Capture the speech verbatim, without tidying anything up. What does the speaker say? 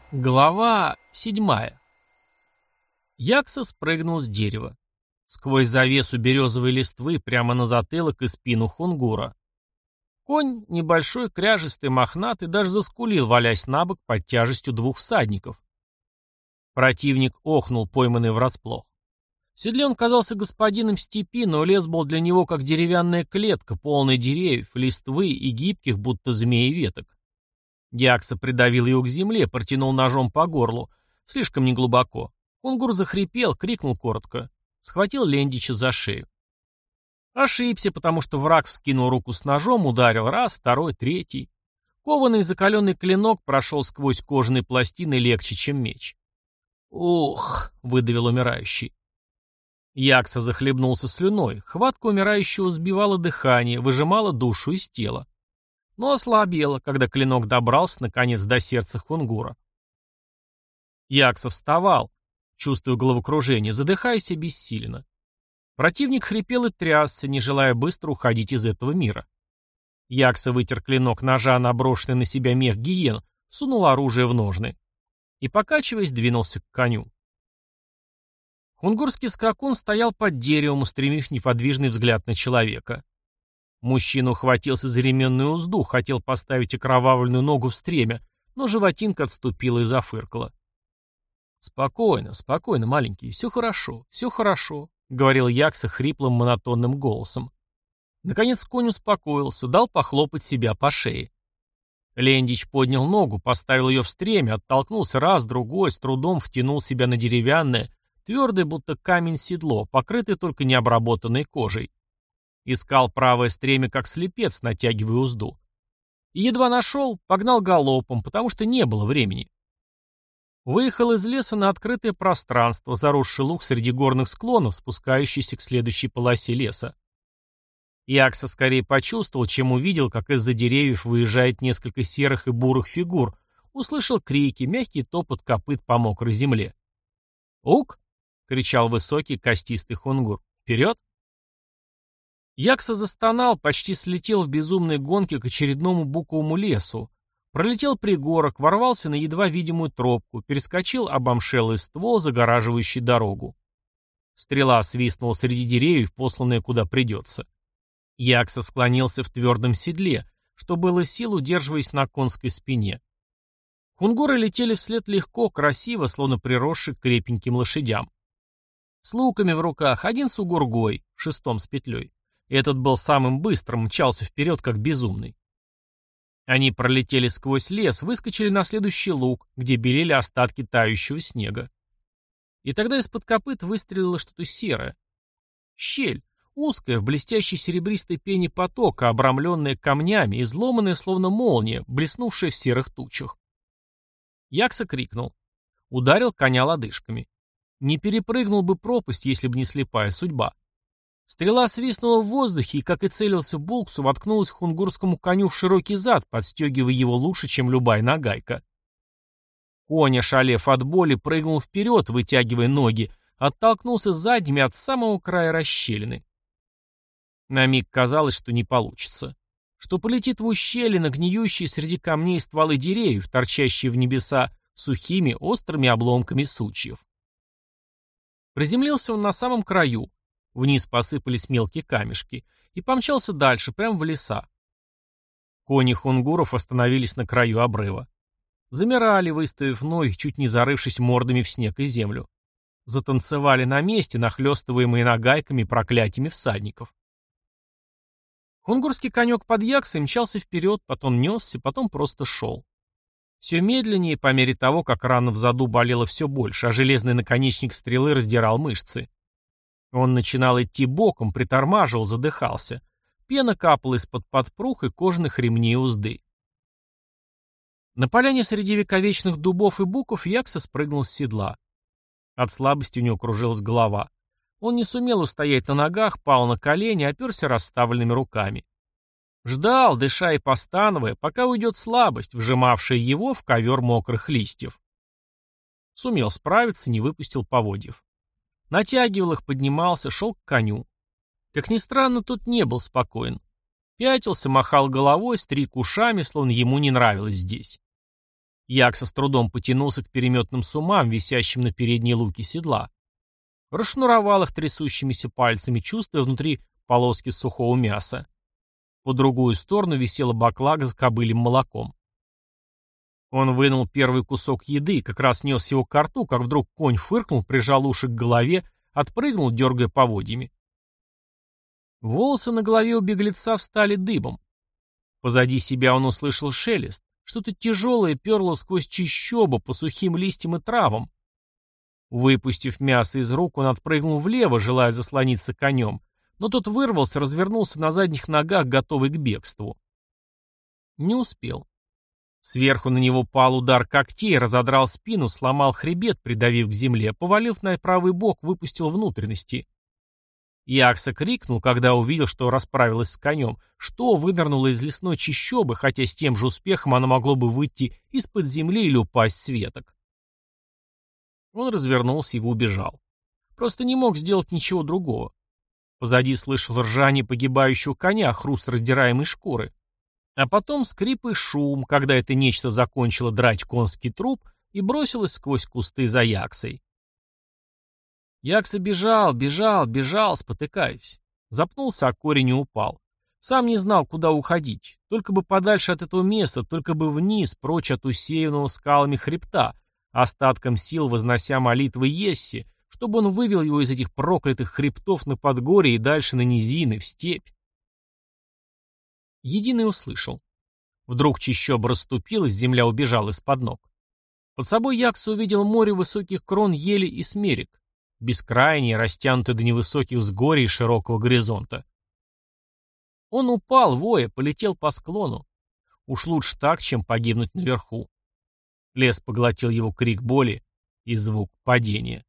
Глава седьмая. Якса спрыгнул с дерева. Сквозь завесу березовой листвы прямо на затылок и спину хунгура. Конь, небольшой, кряжистый, мохнатый, даже заскулил, валясь на бок под тяжестью двух всадников. Противник охнул, пойманный врасплох. В седле он казался господином степи, но лес был для него как деревянная клетка, полная деревьев, листвы и гибких, будто змеи, веток. Якса придавил его к земле, протянул ножом по горлу. Слишком неглубоко. Хунгур захрипел, крикнул коротко. Схватил Лендича за шею. Ошибся, потому что враг вскинул руку с ножом, ударил раз, второй, третий. Кованый закаленный клинок прошел сквозь кожаные пластины легче, чем меч. «Ух!» — выдавил умирающий. Якса захлебнулся слюной. Хватка умирающего сбивала дыхание, выжимала душу из тела. Но ослабела, когда клинок добрался, наконец, до сердца хунгура. Якса вставал, чувствуя головокружение, задыхаясь обессиленно. Противник хрипел и трясся, не желая быстро уходить из этого мира. Якса вытер клинок ножа, наброшенный на себя мех гиен, сунул оружие в ножны и, покачиваясь, двинулся к коню. Хунгурский скакун стоял под деревом, устремив неподвижный взгляд на человека. Мужчина ухватился за ременную узду, хотел поставить окровавленную ногу в стремя, но животинка отступила и зафыркала. «Спокойно, спокойно, маленький, все хорошо, все хорошо», — говорил Якса хриплым монотонным голосом. Наконец конь успокоился, дал похлопать себя по шее. Лендич поднял ногу, поставил ее в стремя, оттолкнулся раз, другой, с трудом втянул себя на деревянное, твердое, будто камень седло, покрытое только необработанной кожей. Искал правое стремя, как слепец, натягивая узду. И едва нашел, погнал галопом, потому что не было времени. Выехал из леса на открытое пространство, заросший луг среди горных склонов, спускающийся к следующей полосе леса. Якса скорее почувствовал, чем увидел, как из-за деревьев выезжает несколько серых и бурых фигур, услышал крики, мягкий топот копыт по мокрой земле. «Ук!» — кричал высокий костистый хунгур. «Вперед!» Якса застонал, почти слетел в безумной гонке к очередному буковому лесу, пролетел пригорок, ворвался на едва видимую тропку, перескочил обомшелый ствол, загораживающий дорогу. Стрела свистнула среди деревьев, посланная куда придется. Якса склонился в твердом седле, что было сил, удерживаясь на конской спине. Хунгуры летели вслед легко, красиво, словно приросшие к крепеньким лошадям. С луками в руках, один с угургой, шестом с петлей. Этот был самым быстрым, мчался вперед, как безумный. Они пролетели сквозь лес, выскочили на следующий луг, где белели остатки тающего снега. И тогда из-под копыт выстрелило что-то серое. Щель, узкая, в блестящей серебристой пене потока, обрамленная камнями, изломанная, словно молния, блеснувшая в серых тучах. Якса крикнул. Ударил коня лодыжками. Не перепрыгнул бы пропасть, если бы не слепая судьба. Стрела свистнула в воздухе и, как и целился Булксу, воткнулась хунгурскому коню в широкий зад, подстегивая его лучше, чем любая нагайка. Конь, ошалев от боли, прыгнул вперед, вытягивая ноги, оттолкнулся задними от самого края расщелины. На миг казалось, что не получится. Что полетит в ущелье на гниющие среди камней стволы деревьев, торчащие в небеса сухими, острыми обломками сучьев. Приземлился он на самом краю. Вниз посыпались мелкие камешки. И помчался дальше, прямо в леса. Кони хунгуров остановились на краю обрыва. Замирали, выставив ноги, чуть не зарывшись мордами в снег и землю. Затанцевали на месте, нахлёстываемые нагайками и проклятиями всадников. Хунгурский конек под Яксой мчался вперед, потом несся, потом просто шел. Все медленнее, по мере того, как рана в заду болела все больше, а железный наконечник стрелы раздирал мышцы. Он начинал идти боком, притормаживал, задыхался. Пена капала из-под подпруг и кожаных ремней узды. На поляне среди вековечных дубов и буков Якса спрыгнул с седла. От слабости у него кружилась голова. Он не сумел устоять на ногах, пал на колени, оперся расставленными руками. Ждал, дыша и постановая, пока уйдет слабость, вжимавшая его в ковер мокрых листьев. Сумел справиться, не выпустил поводьев. Натягивал их, поднимался, шел к коню. Как ни странно, тот не был спокоен. Пятился, махал головой, стриг ушами, словно ему не нравилось здесь. Якса с трудом потянулся к переметным сумам, висящим на передней луке седла. Расшнуровал их трясущимися пальцами, чувствуя внутри полоски сухого мяса. По другую сторону висела баклага с кобыльим молоком. Он вынул первый кусок еды, как раз нес его ко рту, как вдруг конь фыркнул, прижал уши к голове, отпрыгнул, дергая поводьями. Волосы на голове у беглеца встали дыбом. Позади себя он услышал шелест. Что-то тяжелое перло сквозь чащобу по сухим листьям и травам. Выпустив мясо из рук, он отпрыгнул влево, желая заслониться конем, но тот вырвался, развернулся на задних ногах, готовый к бегству. Не успел. Сверху на него пал удар когтей, разодрал спину, сломал хребет, придавив к земле, повалив на правый бок, выпустил внутренности. Якса крикнул, когда увидел, что расправилась с конем, что вынырнуло из лесной чащобы, хотя с тем же успехом оно могло бы выйти из-под земли или упасть с веток. Он развернулся и убежал. Просто не мог сделать ничего другого. Позади слышал ржание погибающего коня, хруст раздираемой шкуры. А потом скрип и шум, когда это нечто закончило драть конский труп и бросилось сквозь кусты за Яксой. Якса бежал, бежал, бежал, спотыкаясь. Запнулся, а корень и упал. Сам не знал, куда уходить. Только бы подальше от этого места, только бы вниз, прочь от усеянного скалами хребта, остатком сил вознося молитвы Йесси, чтобы он вывел его из этих проклятых хребтов на подгорье и дальше на низины, в степь. Единый услышал. Вдруг чащоба расступилась, земля убежала из-под ног. Под собой Якса увидел море высоких крон ели и смерек, бескрайние, растянутые до невысоких взгорий и широкого горизонта. Он упал, воя, полетел по склону. Уж лучше так, чем погибнуть наверху. Лес поглотил его крик боли и звук падения.